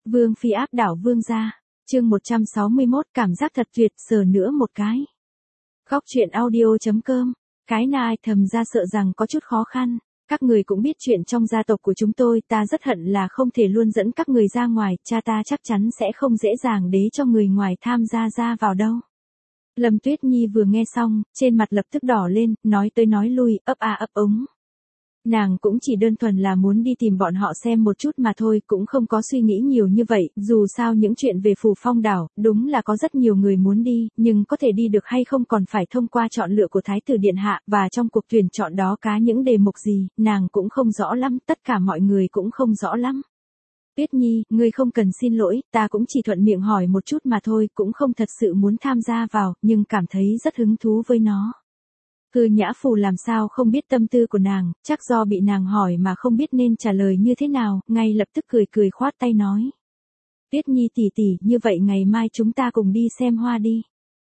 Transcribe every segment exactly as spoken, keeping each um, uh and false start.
Vương phi áp đảo vương gia. Chương một trăm sáu mươi mốt, cảm giác thật tuyệt, sờ nữa một cái. Góc truyện audio.com. Cái nai thầm ra sợ rằng có chút khó khăn. Các người cũng biết chuyện trong gia tộc của chúng tôi, ta rất hận là không thể luôn dẫn các người ra ngoài, cha ta chắc chắn sẽ không dễ dàng để cho người ngoài tham gia ra vào đâu. Lâm Tuyết Nhi vừa nghe xong, trên mặt lập tức đỏ lên, nói tới nói lui, ấp a ấp ống. Nàng cũng chỉ đơn thuần là muốn đi tìm bọn họ xem một chút mà thôi, cũng không có suy nghĩ nhiều như vậy, dù sao những chuyện về Phù Phong đảo, đúng là có rất nhiều người muốn đi, nhưng có thể đi được hay không còn phải thông qua chọn lựa của Thái tử Điện Hạ, và trong cuộc tuyển chọn đó cá những đề mục gì, nàng cũng không rõ lắm, tất cả mọi người cũng không rõ lắm. Tuyết Nhi, ngươi không cần xin lỗi, ta cũng chỉ thuận miệng hỏi một chút mà thôi, cũng không thật sự muốn tham gia vào, nhưng cảm thấy rất hứng thú với nó. Hư Nhã Phù làm sao không biết tâm tư của nàng, chắc do bị nàng hỏi mà không biết nên trả lời như thế nào, ngay lập tức cười cười khoát tay nói. Tuyết Nhi tỷ tỷ, như vậy ngày mai chúng ta cùng đi xem hoa đi.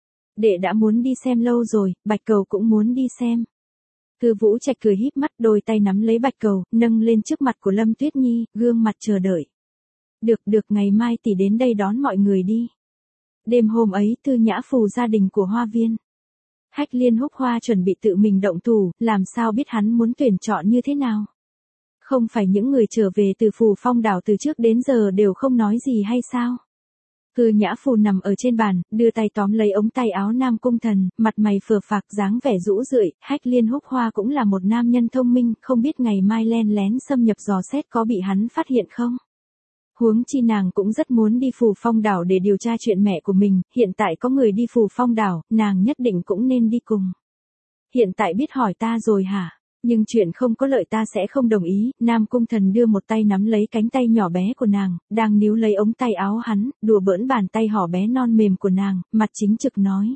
Đệ đã muốn đi xem lâu rồi, Bạch Cầu cũng muốn đi xem. Thư Vũ Trạch cười híp mắt, đôi tay nắm lấy Bạch Cầu, nâng lên trước mặt của Lâm Tuyết Nhi, gương mặt chờ đợi. Được được, ngày mai tỷ đến đây đón mọi người đi. Đêm hôm ấy, Thư Nhã Phù gia đình của Hoa Viên. Hách Liên Húc Hoa chuẩn bị tự mình động thủ, làm sao biết hắn muốn tuyển chọn như thế nào. Không phải những người trở về từ Phù Phong đảo từ trước đến giờ đều không nói gì hay sao? Hư Nhã Phù nằm ở trên bàn, đưa tay tóm lấy ống tay áo Nam Cung Thần, mặt mày phờ phạc dáng vẻ rũ rượi, Hách Liên Húc Hoa cũng là một nam nhân thông minh, không biết ngày mai len lén xâm nhập dò xét có bị hắn phát hiện không? Huống chi nàng cũng rất muốn đi Phù Phong đảo để điều tra chuyện mẹ của mình, hiện tại có người đi Phù Phong đảo, nàng nhất định cũng nên đi cùng. Hiện tại biết hỏi ta rồi hả? Nhưng chuyện không có lợi ta sẽ không đồng ý, Nam Cung Thần đưa một tay nắm lấy cánh tay nhỏ bé của nàng, đang níu lấy ống tay áo hắn, đùa bỡn bàn tay hỏ bé non mềm của nàng, mặt chính trực nói.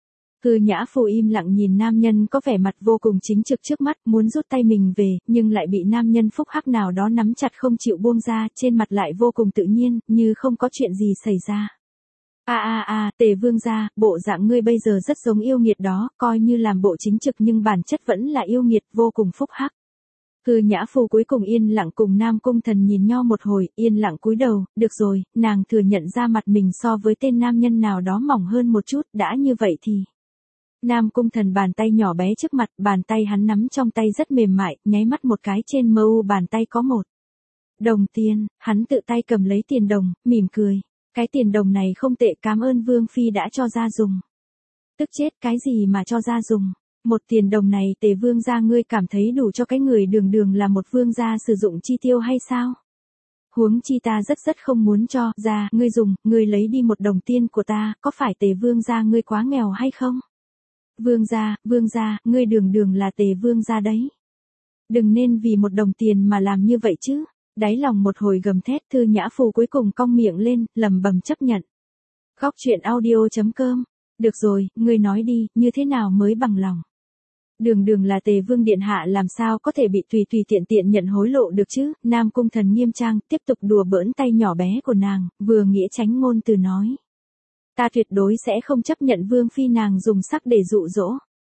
Hư Nhã Phù im lặng nhìn nam nhân có vẻ mặt vô cùng chính trực trước mắt, muốn rút tay mình về, nhưng lại bị nam nhân phúc hắc nào đó nắm chặt không chịu buông ra, trên mặt lại vô cùng tự nhiên, như không có chuyện gì xảy ra. A a a, Tề Vương gia, bộ dạng ngươi bây giờ rất giống yêu nghiệt đó, coi như làm bộ chính trực nhưng bản chất vẫn là yêu nghiệt, vô cùng phúc hắc. Hư Nhã Phù cuối cùng yên lặng cùng Nam Cung Thần nhìn nhau một hồi, yên lặng cúi đầu, được rồi, nàng thừa nhận ra mặt mình so với tên nam nhân nào đó mỏng hơn một chút, đã như vậy thì. Nam Cung Thần bàn tay nhỏ bé trước mặt, bàn tay hắn nắm trong tay rất mềm mại, nháy mắt một cái trên mơ u bàn tay có một đồng tiền, hắn tự tay cầm lấy tiền đồng, mỉm cười. Cái tiền đồng này không tệ, cảm ơn Vương Phi đã cho ra dùng. Tức chết, cái gì mà cho ra dùng? Một tiền đồng này Tề Vương gia ngươi cảm thấy đủ cho cái người đường đường là một vương gia sử dụng chi tiêu hay sao? Huống chi ta rất rất không muốn cho ra, ngươi dùng, ngươi lấy đi một đồng tiền của ta, có phải Tề Vương gia ngươi quá nghèo hay không? Vương gia, vương gia, ngươi đường đường là Tề Vương gia đấy. Đừng nên vì một đồng tiền mà làm như vậy chứ. Đáy lòng một hồi gầm thét, Thư Nhã Phù cuối cùng cong miệng lên, lẩm bẩm chấp nhận. Góc truyện audio.com. Được rồi, ngươi nói đi, như thế nào mới bằng lòng? Đường đường là Tề Vương Điện Hạ làm sao có thể bị tùy tùy tiện tiện nhận hối lộ được chứ? Nam Cung Thần nghiêm trang, tiếp tục đùa bỡn tay nhỏ bé của nàng, vừa nghĩa tránh ngôn từ nói. Ta tuyệt đối sẽ không chấp nhận Vương Phi nàng dùng sắc để dụ dỗ.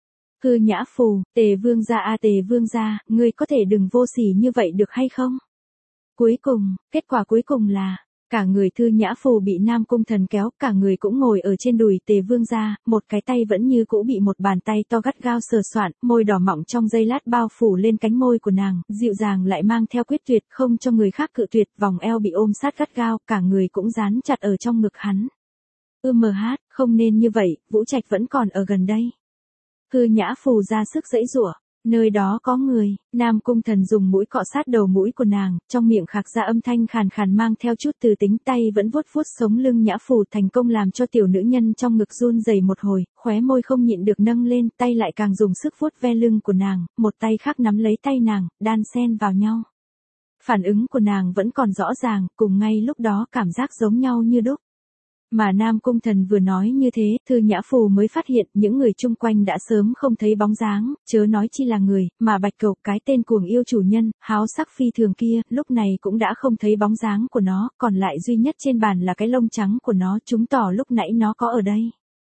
Hư Nhã Phù, Tề Vương gia a Tề Vương gia, ngươi có thể đừng vô sỉ như vậy được hay không? Cuối cùng, kết quả cuối cùng là, cả người Thư Nhã Phù bị Nam Cung Thần kéo, cả người cũng ngồi ở trên đùi Tề Vương gia, một cái tay vẫn như cũ bị một bàn tay to gắt gao sờ soạn, môi đỏ mọng trong giây lát bao phủ lên cánh môi của nàng, dịu dàng lại mang theo quyết tuyệt, không cho người khác cự tuyệt, vòng eo bị ôm sát gắt gao, cả người cũng dán chặt ở trong ngực hắn. Ư mờ hát, không nên như vậy, Vũ Trạch vẫn còn ở gần đây. Thư Nhã Phù ra sức giãy giụa. Nơi đó có người, Nam Cung Thần dùng mũi cọ sát đầu mũi của nàng, trong miệng khạc ra âm thanh khàn khàn mang theo chút từ tính, tay vẫn vuốt vuốt sống lưng Nhã Phù, thành công làm cho tiểu nữ nhân trong ngực run rẩy một hồi, khóe môi không nhịn được nâng lên, tay lại càng dùng sức vuốt ve lưng của nàng, một tay khác nắm lấy tay nàng, đan xen vào nhau. Phản ứng của nàng vẫn còn rõ ràng, cùng ngay lúc đó cảm giác giống nhau như đúc. Mà Nam Cung Thần vừa nói như thế, Thư Nhã Phù mới phát hiện những người chung quanh đã sớm không thấy bóng dáng, chớ nói chi là người, mà Bạch Cầu, cái tên cuồng yêu chủ nhân, háo sắc phi thường kia, lúc này cũng đã không thấy bóng dáng của nó, còn lại duy nhất trên bàn là cái lông trắng của nó, chứng tỏ lúc nãy nó có ở đây.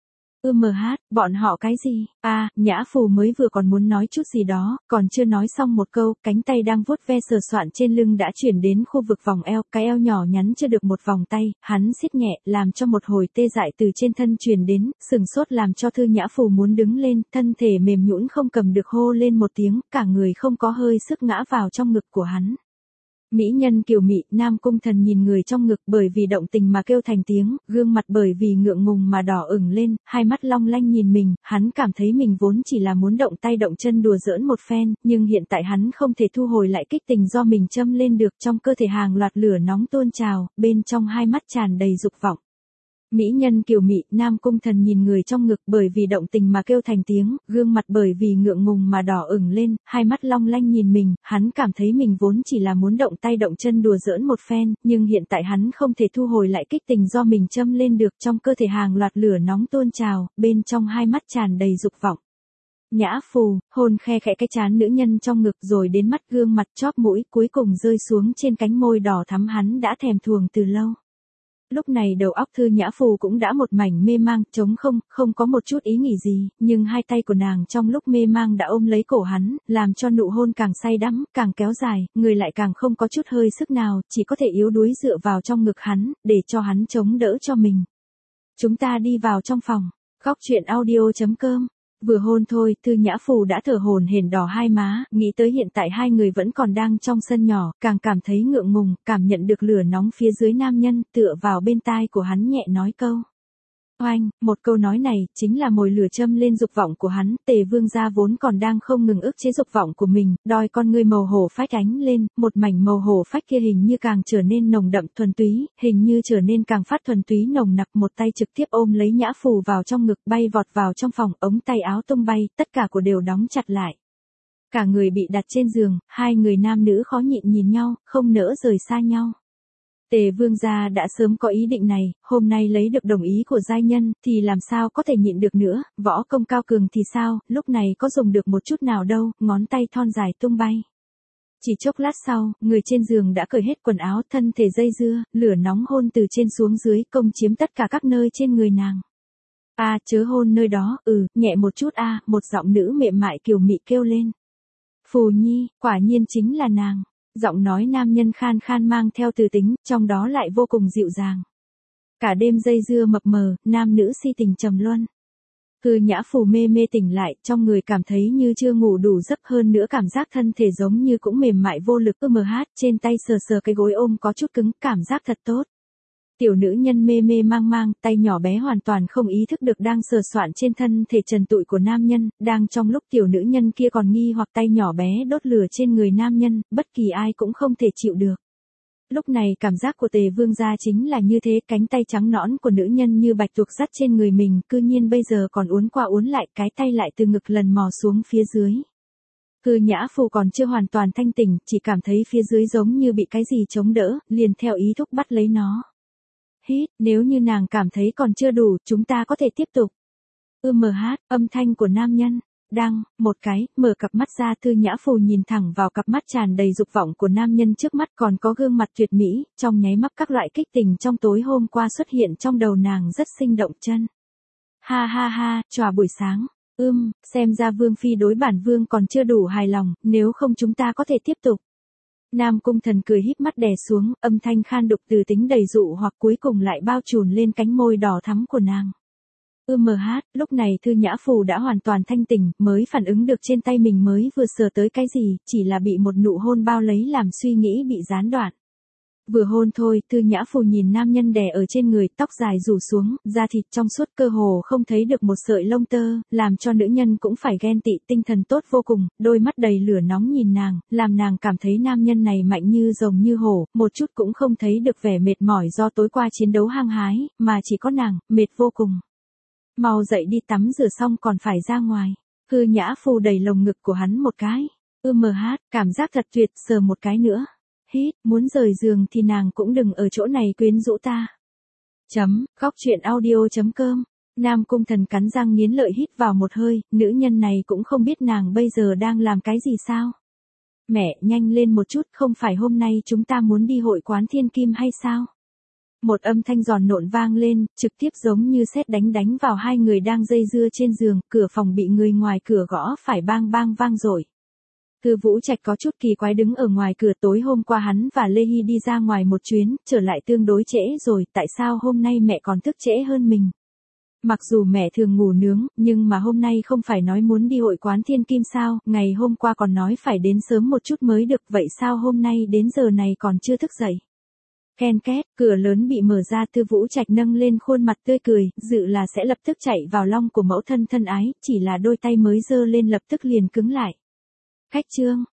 ư mờ hát, bọn họ cái gì? À, Nhã Phù mới vừa còn muốn nói chút gì đó, còn chưa nói xong một câu, cánh tay đang vuốt ve sờ soạn trên lưng đã chuyển đến khu vực vòng eo, cái eo nhỏ nhắn chưa được một vòng tay, hắn siết nhẹ, làm cho một hồi tê dại từ trên thân truyền đến, sừng sốt làm cho Thư Nhã Phù muốn đứng lên, thân thể mềm nhũn không cầm được hô lên một tiếng, cả người không có hơi sức ngã vào trong ngực của hắn. Mỹ nhân kiều mị, Nam Cung Thần nhìn người trong ngực bởi vì động tình mà kêu thành tiếng, gương mặt bởi vì ngượng ngùng mà đỏ ửng lên, hai mắt long lanh nhìn mình, hắn cảm thấy mình vốn chỉ là muốn động tay động chân đùa giỡn một phen, nhưng hiện tại hắn không thể thu hồi lại kích tình do mình châm lên được, trong cơ thể hàng loạt lửa nóng tuôn trào, bên trong hai mắt tràn đầy dục vọng. Mỹ nhân kiều mị, Nam Cung Thần nhìn người trong ngực bởi vì động tình mà kêu thành tiếng, gương mặt bởi vì ngượng ngùng mà đỏ ửng lên, hai mắt long lanh nhìn mình, hắn cảm thấy mình vốn chỉ là muốn động tay động chân đùa giỡn một phen, nhưng hiện tại hắn không thể thu hồi lại kích tình do mình châm lên được, trong cơ thể hàng loạt lửa nóng tuôn trào, bên trong hai mắt tràn đầy dục vọng. Nhã Phù, hôn khe khẽ cái trán nữ nhân trong ngực rồi đến mắt gương mặt chóp mũi cuối cùng rơi xuống trên cánh môi đỏ thắm hắn đã thèm thuồng từ lâu. Lúc này đầu óc Thư Nhã Phù cũng đã một mảnh mê mang, trống không, không có một chút ý nghĩ gì, nhưng hai tay của nàng trong lúc mê mang đã ôm lấy cổ hắn, làm cho nụ hôn càng say đắm, càng kéo dài, người lại càng không có chút hơi sức nào, chỉ có thể yếu đuối dựa vào trong ngực hắn, để cho hắn chống đỡ cho mình. Chúng ta đi vào trong phòng. Góc truyện audio chấm com. Vừa hôn thôi, Thư Nhã Phù đã thở hổn hển đỏ hai má, nghĩ tới hiện tại hai người vẫn còn đang trong sân nhỏ, càng cảm thấy ngượng ngùng, cảm nhận được lửa nóng phía dưới nam nhân, tựa vào bên tai của hắn nhẹ nói câu. Oanh, một câu nói này, chính là mồi lửa châm lên dục vọng của hắn, Tề Vương gia vốn còn đang không ngừng ức chế dục vọng của mình, đôi con ngươi màu hổ phách ánh lên, một mảnh màu hổ phách kia hình như càng trở nên nồng đậm thuần túy, hình như trở nên càng phát thuần túy nồng nặc, một tay trực tiếp ôm lấy Nhã Phù vào trong ngực, bay vọt vào trong phòng, ống tay áo tung bay, tất cả của đều đóng chặt lại. Cả người bị đặt trên giường, hai người nam nữ khó nhịn nhìn nhau, không nỡ rời xa nhau. Tề Vương gia đã sớm có ý định này, hôm nay lấy được đồng ý của giai nhân, thì làm sao có thể nhịn được nữa, võ công cao cường thì sao, lúc này có dùng được một chút nào đâu, ngón tay thon dài tung bay. Chỉ chốc lát sau, người trên giường đã cởi hết quần áo, thân thể dây dưa, lửa nóng hôn từ trên xuống dưới, công chiếm tất cả các nơi trên người nàng. A à, chớ hôn nơi đó, ừ, nhẹ một chút a, à, một giọng nữ mềm mại kiều mị kêu lên. Phù Nhi, quả nhiên chính là nàng. Giọng nói nam nhân khan khan mang theo từ tính, trong đó lại vô cùng dịu dàng. Cả đêm dây dưa mập mờ, nam nữ si tình trầm luân. Thư Nhã Phù mê mê tỉnh lại, trong người cảm thấy như chưa ngủ đủ giấc, hơn nữa cảm giác thân thể giống như cũng mềm mại vô lực, ư mờ hát, trên tay sờ sờ cái gối ôm có chút cứng, cảm giác thật tốt. Tiểu nữ nhân mê mê mang mang, tay nhỏ bé hoàn toàn không ý thức được đang sờ soạn trên thân thể trần trụi của nam nhân, đang trong lúc tiểu nữ nhân kia còn nghi hoặc tay nhỏ bé đốt lửa trên người nam nhân, bất kỳ ai cũng không thể chịu được. Lúc này cảm giác của Tề Vương gia chính là như thế, cánh tay trắng nõn của nữ nhân như bạch tuộc dắt trên người mình, cư nhiên bây giờ còn uốn qua uốn lại, cái tay lại từ ngực lần mò xuống phía dưới. Thư Nhã Phù còn chưa hoàn toàn thanh tỉnh, chỉ cảm thấy phía dưới giống như bị cái gì chống đỡ, liền theo ý thúc bắt lấy nó. Hít, nếu như nàng cảm thấy còn chưa đủ, chúng ta có thể tiếp tục. Ư mờ hát, âm thanh của nam nhân. Đăng, một cái, mở cặp mắt ra, Thư Nhã Phù nhìn thẳng vào cặp mắt tràn đầy dục vọng của nam nhân trước mắt, còn có gương mặt tuyệt mỹ, trong nháy mắt các loại kích tình trong tối hôm qua xuất hiện trong đầu nàng rất sinh động chân. Ha ha ha, chòa buổi sáng. Ưm, xem ra Vương Phi đối bản Vương còn chưa đủ hài lòng, nếu không chúng ta có thể tiếp tục. Nam Cung Thần cười híp mắt đè xuống, âm thanh khan đục từ tính đầy dụ hoặc cuối cùng lại bao trùm lên cánh môi đỏ thắm của nàng. Ư mờ hát, lúc này Thư Nhã Phù đã hoàn toàn thanh tỉnh, mới phản ứng được trên tay mình mới vừa sờ tới cái gì, chỉ là bị một nụ hôn bao lấy làm suy nghĩ bị gián đoạn. Vừa hôn thôi, Thư Nhã Phù nhìn nam nhân đè ở trên người, tóc dài rủ xuống, da thịt trong suốt cơ hồ không thấy được một sợi lông tơ, làm cho nữ nhân cũng phải ghen tị, tinh thần tốt vô cùng, đôi mắt đầy lửa nóng nhìn nàng, làm nàng cảm thấy nam nhân này mạnh như rồng như hổ, một chút cũng không thấy được vẻ mệt mỏi do tối qua chiến đấu hăng hái, mà chỉ có nàng, mệt vô cùng. Mau dậy đi tắm rửa xong còn phải ra ngoài. Thư Nhã Phù đẩy lồng ngực của hắn một cái. Ư mờ hát, cảm giác thật tuyệt, sờ một cái nữa. Hít, muốn rời giường thì nàng cũng đừng ở chỗ này quyến rũ ta. Chấm, góc truyện audio chấm com. Nam Cung Thần cắn răng nghiến lợi hít vào một hơi, nữ nhân này cũng không biết nàng bây giờ đang làm cái gì sao. Mẹ, nhanh lên một chút, không phải hôm nay chúng ta muốn đi hội quán thiên kim hay sao? Một âm thanh giòn nộn vang lên, trực tiếp giống như sét đánh đánh vào hai người đang dây dưa trên giường, cửa phòng bị người ngoài cửa gõ phải bang bang vang dội. Tư Vũ Trạch có chút kỳ quái đứng ở ngoài cửa, tối hôm qua hắn và Lê Hy đi ra ngoài một chuyến, trở lại tương đối trễ rồi, tại sao hôm nay mẹ còn thức trễ hơn mình? Mặc dù mẹ thường ngủ nướng, nhưng mà hôm nay không phải nói muốn đi hội quán Thiên Kim sao, ngày hôm qua còn nói phải đến sớm một chút mới được, vậy sao hôm nay đến giờ này còn chưa thức dậy? Ken két, cửa lớn bị mở ra, Tư Vũ Trạch nâng lên khuôn mặt tươi cười, dự là sẽ lập tức chạy vào long của mẫu thân thân ái, chỉ là đôi tay mới giơ lên lập tức liền cứng lại. Khách trương,